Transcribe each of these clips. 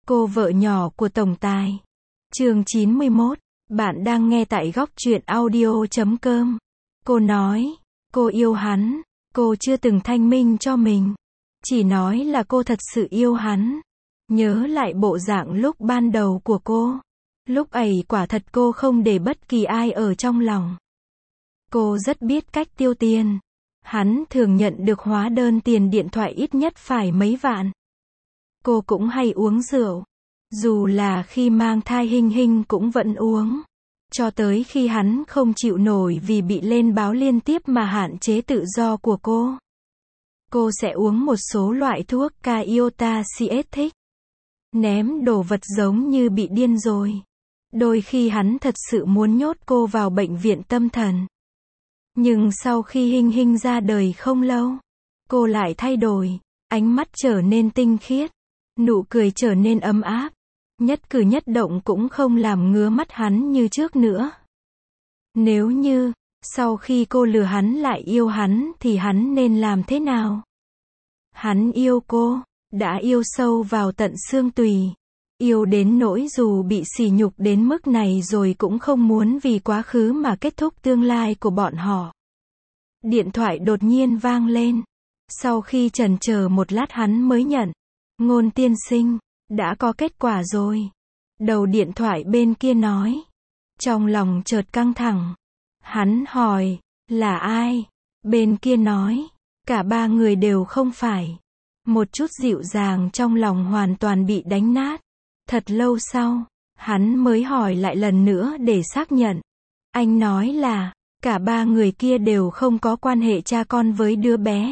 Cô vợ nhỏ của tổng tài. Chương 91. Bạn đang nghe tại góc truyện audio.com. Cô nói, cô yêu hắn. Cô chưa từng thanh minh cho mình. Chỉ nói là cô thật sự yêu hắn. Nhớ lại bộ dạng lúc ban đầu của cô. Lúc ấy quả thật cô không để bất kỳ ai ở trong lòng. Cô rất biết cách tiêu tiền. Hắn thường nhận được hóa đơn tiền điện thoại ít nhất phải mấy vạn. Cô cũng hay uống rượu. Dù là khi mang thai Hinh Hinh cũng vẫn uống. Cho tới khi hắn không chịu nổi vì bị lên báo liên tiếp mà hạn chế tự do của cô. Cô sẽ uống một số loại thuốc Ciotaciatic. Ném đồ vật giống như bị điên rồi. Đôi khi hắn thật sự muốn nhốt cô vào bệnh viện tâm thần. Nhưng sau khi Hinh Hinh ra đời không lâu, cô lại thay đổi. Ánh mắt trở nên tinh khiết. Nụ cười trở nên ấm áp. Nhất cử nhất động cũng không làm ngứa mắt hắn như trước nữa. Nếu như, sau khi cô lừa hắn lại yêu hắn thì hắn nên làm thế nào? Hắn yêu cô, đã yêu sâu vào tận xương tùy. Yêu đến nỗi dù bị sỉ nhục đến mức này rồi cũng không muốn vì quá khứ mà kết thúc tương lai của bọn họ. Điện thoại đột nhiên vang lên. Sau khi chần chờ một lát hắn mới nhận. Ngôn tiên sinh, đã có kết quả rồi. Đầu điện thoại bên kia nói. Trong lòng chợt căng thẳng. Hắn hỏi, là ai? Bên kia nói, cả ba người đều không phải. Một chút dịu dàng trong lòng hoàn toàn bị đánh nát. Thật lâu sau, hắn mới hỏi lại lần nữa để xác nhận. Anh nói là, cả ba người kia đều không có quan hệ cha con với đứa bé.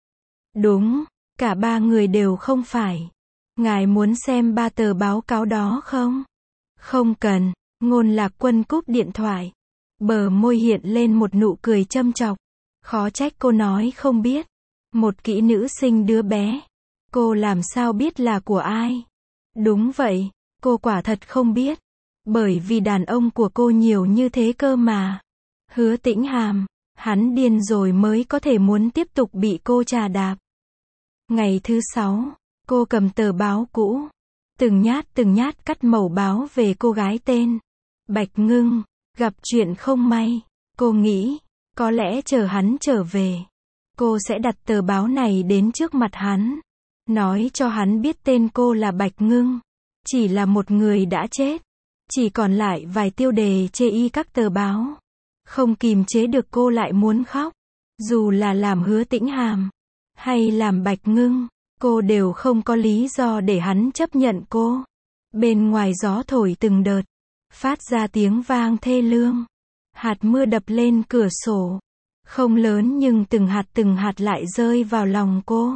Đúng, cả ba người đều không phải. Ngài muốn xem 3 tờ báo cáo đó không? Không cần. Ngôn Lạc Quân cúp điện thoại. Bờ môi hiện lên một nụ cười châm chọc. Khó trách cô nói không biết. Một kỹ nữ sinh đứa bé. Cô làm sao biết là của ai? Đúng vậy, cô quả thật không biết. Bởi vì đàn ông của cô nhiều như thế cơ mà. Hứa Tĩnh Hàm, hắn điên rồi mới có thể muốn tiếp tục bị cô trà đạp. Ngày thứ 6, cô cầm tờ báo cũ. Từng nhát cắt mẩu báo về cô gái tên Bạch Ngưng. Gặp chuyện không may. Cô nghĩ, có lẽ chờ hắn trở về. Cô sẽ đặt tờ báo này đến trước mặt hắn. Nói cho hắn biết tên cô là Bạch Ngưng. Chỉ là một người đã chết. Chỉ còn lại vài tiêu đề chê y các tờ báo. Không kìm chế được cô lại muốn khóc. Dù là làm Hứa Tĩnh Hàm hay làm Bạch Ngưng, cô đều không có lý do để hắn chấp nhận cô. Bên ngoài gió thổi từng đợt, phát ra tiếng vang thê lương. Hạt mưa đập lên cửa sổ. Không lớn nhưng từng hạt lại rơi vào lòng cô.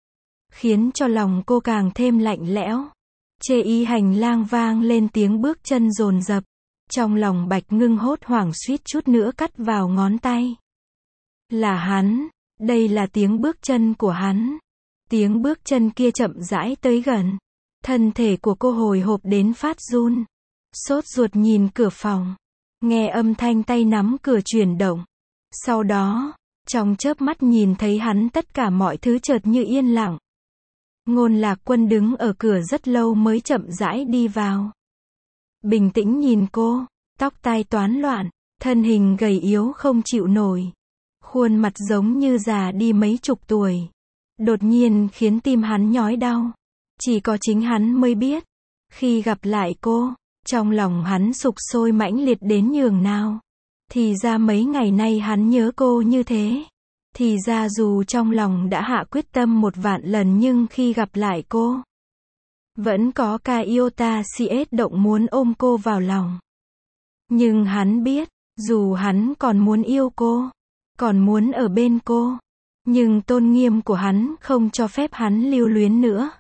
Khiến cho lòng cô càng thêm lạnh lẽo. Chê y hành lang vang lên tiếng bước chân dồn dập. Trong lòng Bạch Ngưng hốt hoảng suýt chút nữa cắt vào ngón tay. Là hắn. Đây là tiếng bước chân của hắn. Tiếng bước chân kia chậm rãi tới gần. Thân thể của cô hồi hộp đến phát run. Sốt ruột nhìn cửa phòng. Nghe âm thanh tay nắm cửa chuyển động. Sau đó, trong chớp mắt nhìn thấy hắn tất cả mọi thứ chợt như yên lặng. Ngôn Lạc Quân đứng ở cửa rất lâu mới chậm rãi đi vào. Bình tĩnh nhìn cô, tóc tai toán loạn, thân hình gầy yếu không chịu nổi. Khuôn mặt giống như già đi mấy chục tuổi. Đột nhiên khiến tim hắn nhói đau. Chỉ có chính hắn mới biết. Khi gặp lại cô, trong lòng hắn sục sôi mãnh liệt đến nhường nào. Thì ra mấy ngày nay hắn nhớ cô như thế. Thì ra dù trong lòng đã hạ quyết tâm 1.000.000 lần nhưng khi gặp lại cô, vẫn có Ciotaciatic động muốn ôm cô vào lòng. Nhưng hắn biết, dù hắn còn muốn yêu cô, còn muốn ở bên cô, nhưng tôn nghiêm của hắn không cho phép hắn lưu luyến nữa.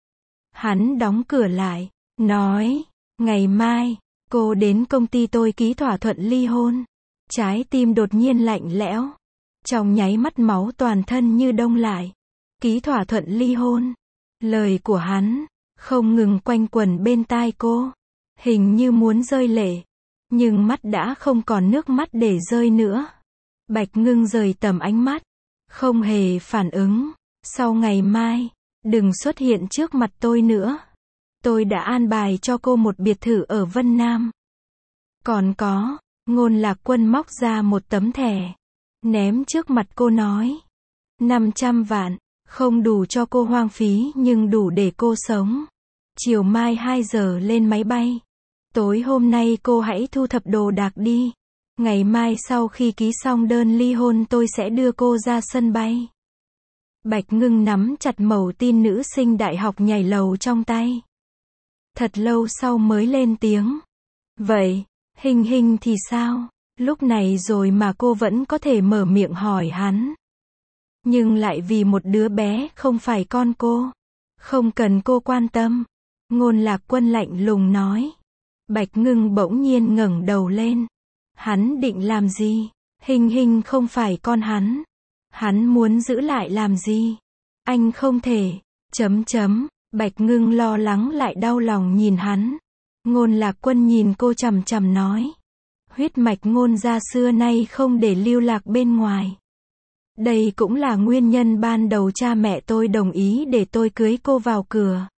Hắn đóng cửa lại, nói, ngày mai, cô đến công ty tôi ký thỏa thuận ly hôn. Trái tim đột nhiên lạnh lẽo. Trong nháy mắt máu toàn thân như đông lại. Ký thỏa thuận ly hôn. Lời của hắn không ngừng quanh quẩn bên tai cô. Hình như muốn rơi lệ. Nhưng mắt đã không còn nước mắt để rơi nữa. Bạch Ngưng rời tầm ánh mắt. Không hề phản ứng. Sau ngày mai, đừng xuất hiện trước mặt tôi nữa. tôi đã an bài cho cô một biệt thự ở Vân Nam. Còn có, Ngôn Lạc Quân móc ra một tấm thẻ, ném trước mặt cô nói. 500 vạn, không đủ cho cô hoang phí nhưng đủ để cô sống. Chiều mai 2 giờ lên máy bay. Tối hôm nay cô hãy thu thập đồ đạc đi. Ngày mai sau khi ký xong đơn ly hôn tôi sẽ đưa cô ra sân bay. Bạch Ngưng nắm chặt mẩu tin nữ sinh đại học nhảy lầu trong tay. Thật lâu sau mới lên tiếng. Vậy, Hình Hình thì sao? Lúc này rồi mà cô vẫn có thể mở miệng hỏi hắn. Nhưng lại vì một đứa bé không phải con cô. Không cần cô quan tâm. Ngôn Lạc Quân lạnh lùng nói. Bạch Ngưng bỗng nhiên ngẩng đầu lên. Hắn định làm gì? Hình Hình không phải con hắn. Hắn muốn giữ lại làm gì? Anh không thể. Bạch Ngưng lo lắng lại đau lòng nhìn hắn. Ngôn Lạc Quân nhìn cô chằm chằm nói. Huyết mạch Ngôn gia xưa nay không để lưu lạc bên ngoài. Đây cũng là nguyên nhân ban đầu cha mẹ tôi đồng ý để tôi cưới cô vào cửa.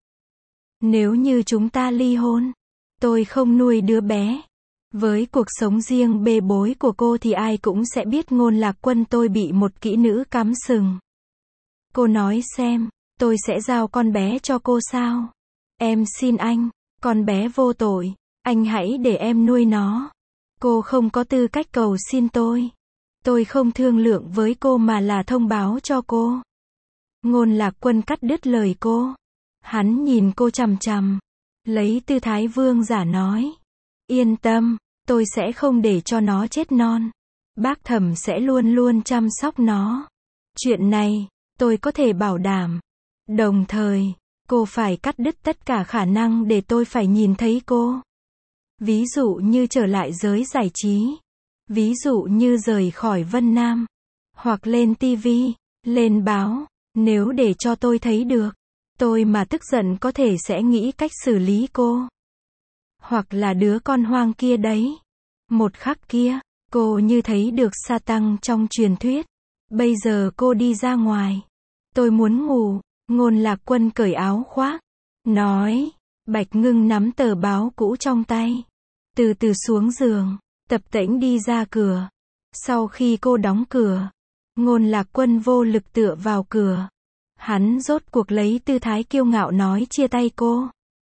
Nếu như chúng ta ly hôn, tôi không nuôi đứa bé. Với cuộc sống riêng bê bối của cô thì ai cũng sẽ biết Ngôn Lạc Quân tôi bị một kỹ nữ cắm sừng. Cô nói xem, tôi sẽ giao con bé cho cô sao? Em xin anh, con bé vô tội, anh hãy để em nuôi nó. Cô không có tư cách cầu xin tôi. Tôi không thương lượng với cô mà là thông báo cho cô. Ngôn Lạc Quân cắt đứt lời cô. Hắn nhìn cô chằm chằm, lấy tư thái vương giả nói. Yên tâm, tôi sẽ không để cho nó chết non. Bác Thẩm sẽ luôn luôn chăm sóc nó. Chuyện này, tôi có thể bảo đảm. Đồng thời, cô phải cắt đứt tất cả khả năng để tôi phải nhìn thấy cô. Ví dụ như trở lại giới giải trí. Ví dụ như rời khỏi Vân Nam. Hoặc lên tivi, lên báo. Nếu để cho tôi thấy được, tôi mà tức giận có thể sẽ nghĩ cách xử lý cô. Hoặc là đứa con hoang kia đấy. Một khắc kia, cô như thấy được sa tăng trong truyền thuyết. Bây giờ cô đi ra ngoài. Tôi muốn ngủ. Ngôn Lạc Quân cởi áo khoác. Nói. Bạch Ngưng nắm tờ báo cũ trong tay. Từ từ xuống giường. Tập tễnh đi ra cửa. Sau khi cô đóng cửa, Ngôn Lạc Quân vô lực tựa vào cửa. Hắn rốt cuộc lấy tư thái kiêu ngạo nói chia tay cô.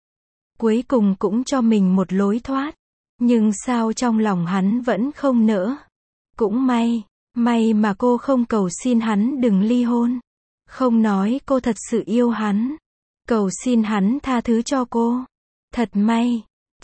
Cuối cùng cũng cho mình một lối thoát. Nhưng sao trong lòng hắn vẫn không nỡ. Cũng may mà cô không cầu xin hắn đừng ly hôn. Không nói cô thật sự yêu hắn. Cầu xin hắn tha thứ cho cô. Thật may.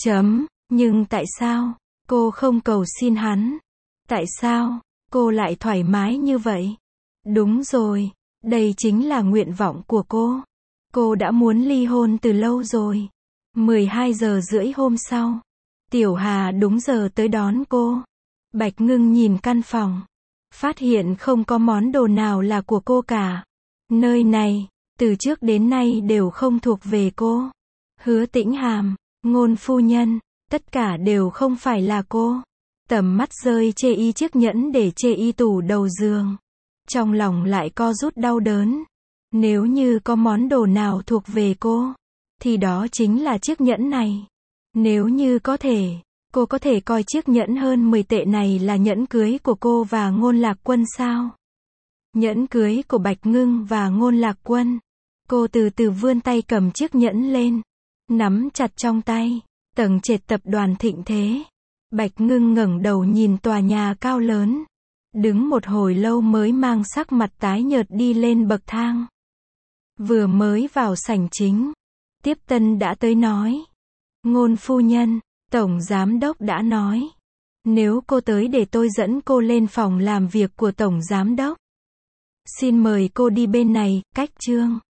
Nhưng tại sao cô không cầu xin hắn? Tại sao cô lại thoải mái như vậy? Đúng rồi, đây chính là nguyện vọng của cô. Cô đã muốn ly hôn từ lâu rồi. 12 giờ rưỡi hôm sau, Tiểu Hà đúng giờ tới đón cô. Bạch Ngưng nhìn căn phòng, phát hiện không có món đồ nào là của cô cả. Nơi này, từ trước đến nay đều không thuộc về cô. Hứa Tĩnh Hàm, Ngôn phu nhân, tất cả đều không phải là cô. Tầm mắt rơi chê y chiếc nhẫn để chê y tủ đầu giường. Trong lòng lại co rút đau đớn. Nếu như có món đồ nào thuộc về cô, thì đó chính là chiếc nhẫn này. Nếu như có thể, cô có thể coi chiếc nhẫn hơn 10 tệ này là nhẫn cưới của cô và Ngôn Lạc Quân sao? Nhẫn cưới của Bạch Ngưng và Ngôn Lạc Quân. Cô từ từ vươn tay cầm chiếc nhẫn lên, nắm chặt trong tay. Tầng trệt tập đoàn Thịnh Thế. Bạch Ngưng ngẩng đầu nhìn tòa nhà cao lớn. Đứng một hồi lâu mới mang sắc mặt tái nhợt đi lên bậc thang. Vừa mới vào sảnh chính, tiếp tân đã tới nói. Ngôn phu nhân, tổng giám đốc đã nói. Nếu cô tới để tôi dẫn cô lên phòng làm việc của tổng giám đốc. Xin mời cô đi bên này, cách Trương.